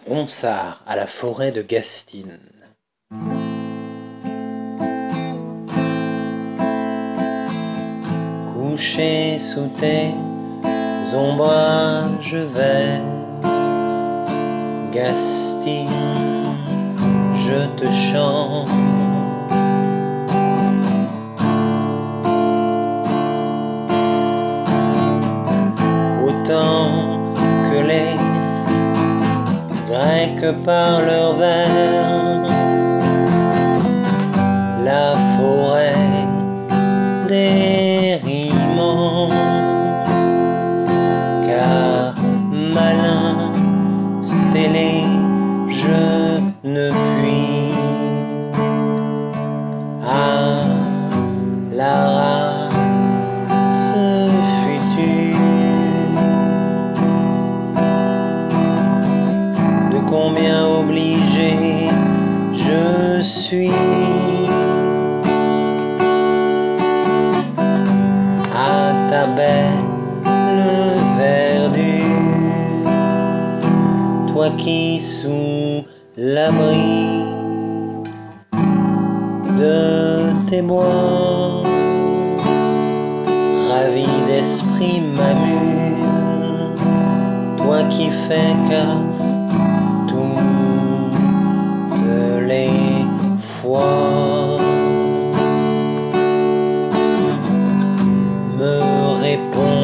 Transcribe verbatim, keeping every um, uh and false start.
Ronsard à la forêt de Gastine. Couché sous tes ombrages verts, Gastine, je te chante. Autant que les Grecs par leur vers, la forêt des rimants, car malin scellé je ne puis à la race future. De combien obligé je suis à ta belle verdure, toi qui sous l'abri de tes bois, ravi d'esprit m'amuse, toi qui fais qu'à toutes les fois me réponds